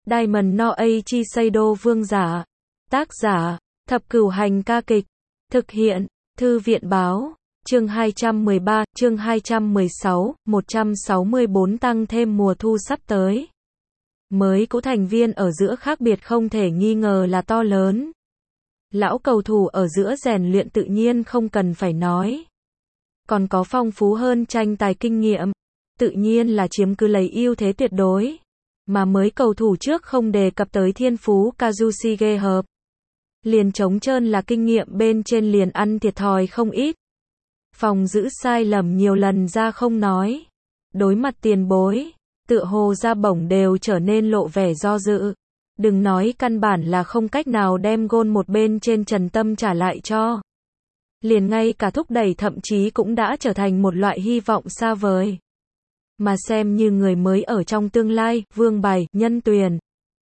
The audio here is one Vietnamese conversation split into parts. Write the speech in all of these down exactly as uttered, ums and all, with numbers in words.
Diamond no Eiichi Seido vương giả. Tác giả, Thập Cửu Hành ca kịch. Thực hiện, Thư viện báo. Chương hai trăm mười ba, chương hai trăm mười sáu, một trăm sáu mươi bốn tăng thêm mùa thu sắp tới. Mới cũ thành viên ở giữa khác biệt không thể nghi ngờ là to lớn. Lão cầu thủ ở giữa rèn luyện tự nhiên không cần phải nói. Còn có phong phú hơn tranh tài kinh nghiệm, tự nhiên là chiếm cứ lấy ưu thế tuyệt đối. Mà mới cầu thủ trước không đề cập tới thiên phú Kazushige hợp. Liền trống trơn là kinh nghiệm bên trên liền ăn thiệt thòi không ít. Phòng giữ sai lầm nhiều lần ra không nói. Đối mặt tiền bối, tựa hồ ra bổng đều trở nên lộ vẻ do dự. Đừng nói căn bản là không cách nào đem gôn một bên trên Trần Tâm trả lại cho. Liền ngay cả thúc đẩy thậm chí cũng đã trở thành một loại hy vọng xa vời. Mà xem như người mới ở trong tương lai, vương bài, nhân tuyền.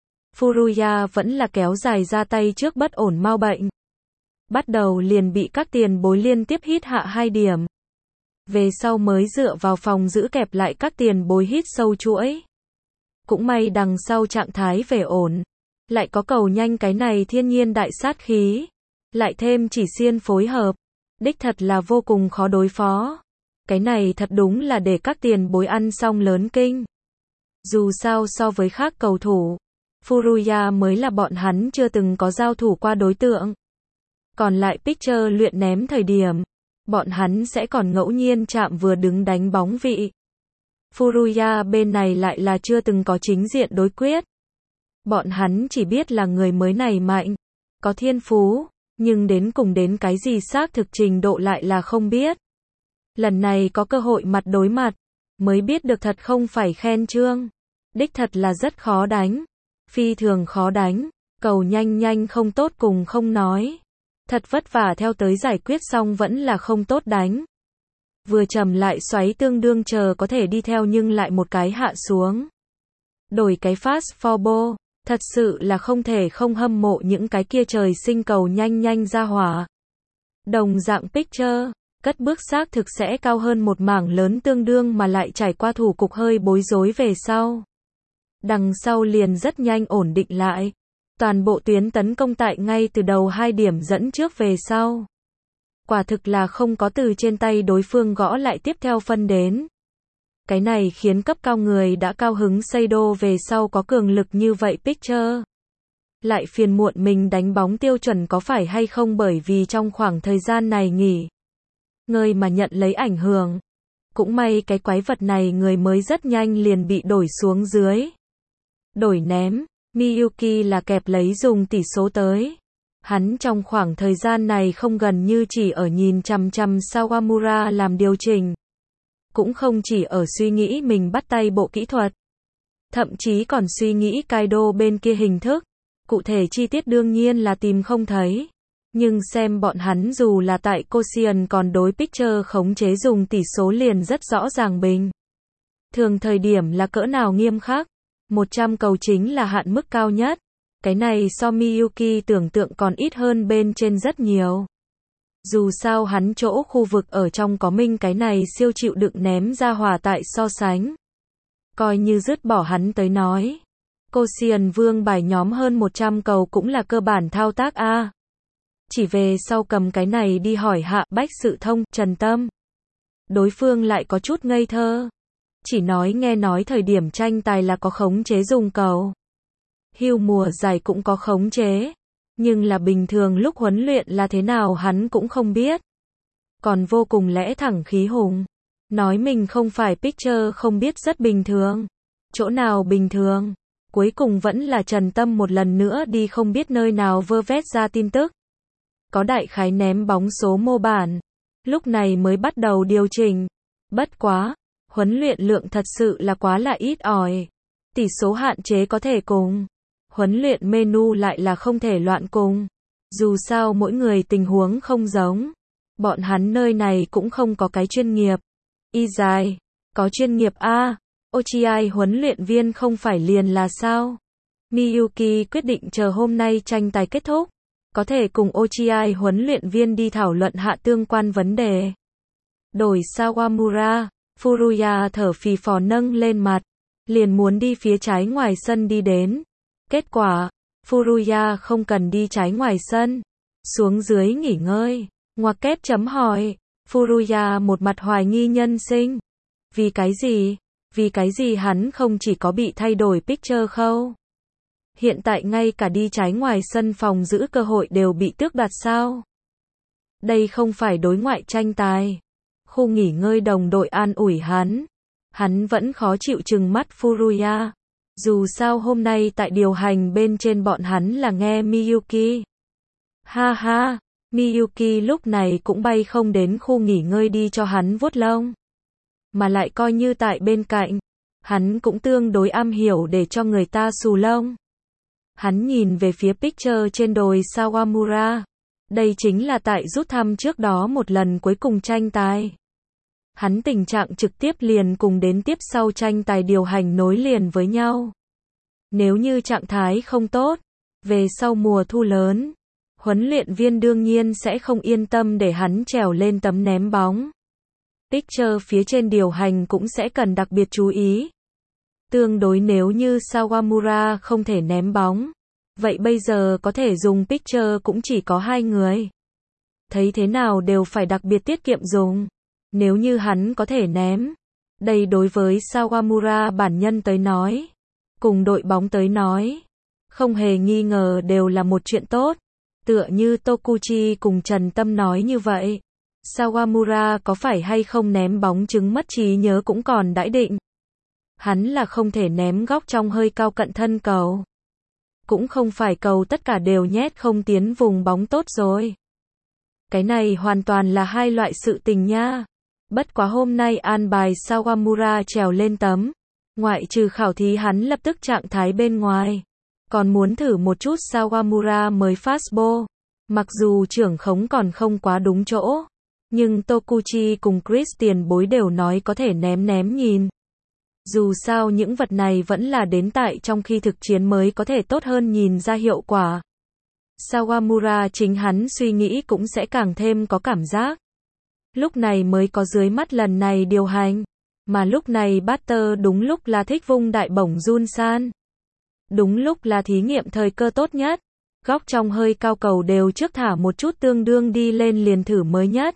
Furuya vẫn là kéo dài ra tay trước bất ổn mau bệnh. Bắt đầu liền bị các tiền bối liên tiếp hít hạ hai điểm. Về sau mới dựa vào phòng giữ kẹp lại các tiền bối hít sâu chuỗi. Cũng may đằng sau trạng thái về ổn. Lại có cầu nhanh cái này thiên nhiên đại sát khí. Lại thêm chỉ xiên phối hợp. Đích thật là vô cùng khó đối phó. Cái này thật đúng là để các tiền bối ăn xong lớn kinh. Dù sao so với khác cầu thủ, Furuya mới là bọn hắn chưa từng có giao thủ qua đối tượng. Còn lại Pitcher luyện ném thời điểm, bọn hắn sẽ còn ngẫu nhiên chạm vừa đứng đánh bóng vị. Furuya bên này lại là chưa từng có chính diện đối quyết. Bọn hắn chỉ biết là người mới này mạnh, có thiên phú, nhưng đến cùng đến cái gì xác thực trình độ lại là không biết. Lần này có cơ hội mặt đối mặt, mới biết được thật không phải khen chương. Đích thật là rất khó đánh. Phi thường khó đánh, cầu nhanh nhanh không tốt cùng không nói. Thật vất vả theo tới giải quyết xong vẫn là không tốt đánh. Vừa trầm lại xoáy tương đương chờ có thể đi theo nhưng lại một cái hạ xuống. Đổi cái fast forward, thật sự là không thể không hâm mộ những cái kia trời sinh cầu nhanh nhanh ra hỏa. Đồng dạng Pitcher, cất bước xác thực sẽ cao hơn một mảng lớn tương đương mà lại trải qua thủ cục hơi bối rối về sau. Đằng sau liền rất nhanh ổn định lại. Toàn bộ tuyến tấn công tại ngay từ đầu hai điểm dẫn trước về sau. Quả thực là không có từ trên tay đối phương gõ lại tiếp theo phân đến. Cái này khiến cấp cao người đã cao hứng Seido về sau có cường lực như vậy Pitcher. Lại phiền muộn mình đánh bóng tiêu chuẩn có phải hay không bởi vì trong khoảng thời gian này nghỉ ngơi mà nhận lấy ảnh hưởng. Cũng may cái quái vật này người mới rất nhanh liền bị đổi xuống dưới. Đổi ném, Miyuki là kẹp lấy dùng tỷ số tới. Hắn trong khoảng thời gian này không gần như chỉ ở nhìn chằm chằm Sawamura làm điều chỉnh. Cũng không chỉ ở suy nghĩ mình bắt tay bộ kỹ thuật. Thậm chí còn suy nghĩ Kaido bên kia hình thức. Cụ thể chi tiết đương nhiên là tìm không thấy. Nhưng xem bọn hắn dù là tại Koshien còn đối Pitcher khống chế dùng tỷ số liền rất rõ ràng bình. Thường thời điểm là cỡ nào nghiêm khắc. một trăm cầu chính là hạn mức cao nhất. Cái này so Miyuki tưởng tượng còn ít hơn bên trên rất nhiều. Dù sao hắn chỗ khu vực ở trong có minh cái này siêu chịu đựng ném ra hỏa tại so sánh. Coi như dứt bỏ hắn tới nói. Koshien vương bài nhóm hơn một trăm cầu cũng là cơ bản thao tác a. Chỉ về sau cầm cái này đi hỏi hạ Bách Sự Thông, Trần Tâm. Đối phương lại có chút ngây thơ. Chỉ nói nghe nói thời điểm tranh tài là có khống chế dùng cầu. Hưu mùa giải cũng có khống chế. Nhưng là bình thường lúc huấn luyện là thế nào hắn cũng không biết. Còn vô cùng lẽ thẳng khí hùng. Nói mình không phải Pitcher không biết rất bình thường. Chỗ nào bình thường. Cuối cùng vẫn là Trần Tâm một lần nữa đi không biết nơi nào vơ vét ra tin tức. Có đại khái ném bóng số mô bản. Lúc này mới bắt đầu điều chỉnh. Bất quá. Huấn luyện lượng thật sự là quá là ít ỏi. Tỷ số hạn chế có thể cùng. Huấn luyện menu lại là không thể loạn cùng. Dù sao mỗi người tình huống không giống. Bọn hắn nơi này cũng không có cái chuyên nghiệp. Y dài. Có chuyên nghiệp A. Ochiai huấn luyện viên không phải liền là sao? Miyuki quyết định chờ hôm nay tranh tài kết thúc. Có thể cùng Ochiai huấn luyện viên đi thảo luận hạ tương quan vấn đề. Đổi Sawamura. Furuya thở phì phò nâng lên mặt, liền muốn đi phía trái ngoài sân đi đến. Kết quả, Furuya không cần đi trái ngoài sân. Xuống dưới nghỉ ngơi. Ngoặc kép chấm hỏi. Furuya một mặt hoài nghi nhân sinh. Vì cái gì? Vì cái gì hắn không chỉ có bị thay đổi picture khâu? Hiện tại ngay cả đi trái ngoài sân phòng giữ cơ hội đều bị tước đoạt sao? Đây không phải đối ngoại tranh tài. Khu nghỉ ngơi đồng đội an ủi hắn. Hắn vẫn khó chịu trừng mắt Furuya. Dù sao hôm nay tại điều hành bên trên bọn hắn là nghe Miyuki. Ha ha, Miyuki lúc này cũng bay không đến khu nghỉ ngơi đi cho hắn vuốt lông. Mà lại coi như tại bên cạnh, hắn cũng tương đối am hiểu để cho người ta xù lông. Hắn nhìn về phía picture trên đồi Sawamura. Đây chính là tại rút thăm trước đó một lần cuối cùng tranh tài. Hắn tình trạng trực tiếp liền cùng đến tiếp sau tranh tài điều hành nối liền với nhau. Nếu như trạng thái không tốt, về sau mùa thu lớn, huấn luyện viên đương nhiên sẽ không yên tâm để hắn trèo lên tấm ném bóng. Picture phía trên điều hành cũng sẽ cần đặc biệt chú ý. Tương đối nếu như Sawamura không thể ném bóng, vậy bây giờ có thể dùng picture cũng chỉ có hai người. Thấy thế nào đều phải đặc biệt tiết kiệm dùng. Nếu như hắn có thể ném, đây đối với Sawamura bản nhân tới nói, cùng đội bóng tới nói, không hề nghi ngờ đều là một chuyện tốt. Tựa như Tokuchi cùng Trần Tâm nói như vậy. Sawamura có phải hay không ném bóng chứng mất trí nhớ cũng còn đãi định. Hắn là không thể ném góc trong hơi cao cận thân cầu. Cũng không phải cầu tất cả đều nhét không tiến vùng bóng tốt rồi. Cái này hoàn toàn là hai loại sự tình nha. Bất quá hôm nay an bài Sawamura trèo lên tấm. Ngoại trừ khảo thí hắn lập tức trạng thái bên ngoài. Còn muốn thử một chút Sawamura mới fastball. Mặc dù trưởng khống còn không quá đúng chỗ. Nhưng Tokuchi cùng Christian bối đều nói có thể ném ném nhìn. Dù sao những vật này vẫn là đến tại trong khi thực chiến mới có thể tốt hơn nhìn ra hiệu quả. Sawamura chính hắn suy nghĩ cũng sẽ càng thêm có cảm giác. Lúc này mới có dưới mắt lần này điều hành. Mà lúc này batter đúng lúc là thích vung đại bổng Junsan. Đúng lúc là thí nghiệm thời cơ tốt nhất. Góc trong hơi cao cầu đều trước thả một chút tương đương đi lên liền thử mới nhất.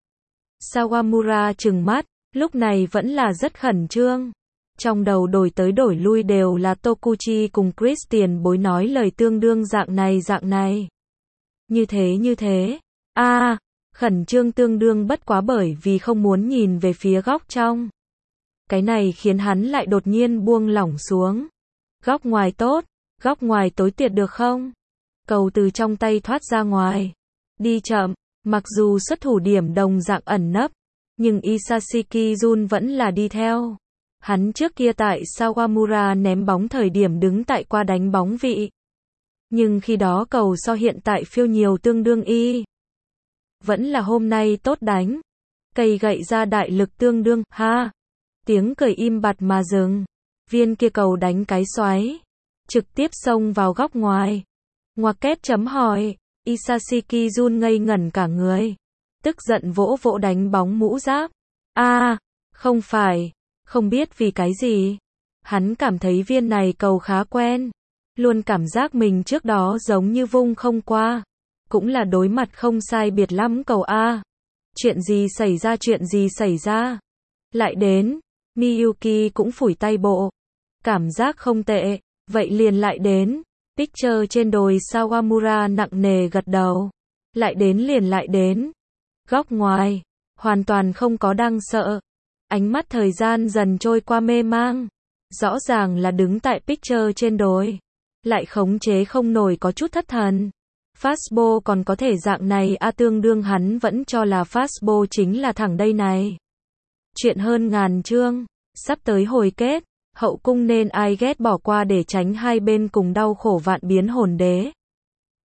Sawamura trừng mắt, lúc này vẫn là rất khẩn trương. Trong đầu đổi tới đổi lui đều là Tokuchi cùng Christian bối nói lời tương đương dạng này dạng này. Như thế như thế. A, à, khẩn trương tương đương bất quá bởi vì không muốn nhìn về phía góc trong. Cái này khiến hắn lại đột nhiên buông lỏng xuống. Góc ngoài tốt, góc ngoài tối tuyệt được không? Cầu từ trong tay thoát ra ngoài. Đi chậm, mặc dù xuất thủ điểm đồng dạng ẩn nấp, nhưng Isashiki Jun vẫn là đi theo. Hắn trước kia tại Sawamura ném bóng thời điểm đứng tại qua đánh bóng vị. Nhưng khi đó cầu so hiện tại phiêu nhiều tương đương y. Vẫn là hôm nay tốt đánh. Cây gậy ra đại lực tương đương, ha. Tiếng cười im bặt mà dừng. Viên kia cầu đánh cái xoáy. Trực tiếp xông vào góc ngoài. Ngoặc kép chấm hỏi. Isashiki Jun ngây ngẩn cả người. Tức giận vỗ vỗ đánh bóng mũ giáp. A, à, không phải. Không biết vì cái gì. Hắn cảm thấy viên này cầu khá quen. Luôn cảm giác mình trước đó giống như vung không qua. Cũng là đối mặt không sai biệt lắm cầu A. Chuyện gì xảy ra chuyện gì xảy ra. Lại đến. Miyuki cũng phủi tay bộ. Cảm giác không tệ. Vậy liền lại đến. Picture trên đồi Sawamura nặng nề gật đầu. Lại đến liền lại đến. Góc ngoài. Hoàn toàn không có đang sợ. Ánh mắt thời gian dần trôi qua mê mang. Rõ ràng là đứng tại picture trên đồi. Lại khống chế không nổi có chút thất thần. Fastball còn có thể dạng này a à, tương đương hắn vẫn cho là fastball chính là thẳng đây này. Chuyện hơn ngàn chương. Sắp tới hồi kết. Hậu cung nên ai ghét bỏ qua để tránh hai bên cùng đau khổ vạn biến hồn đế.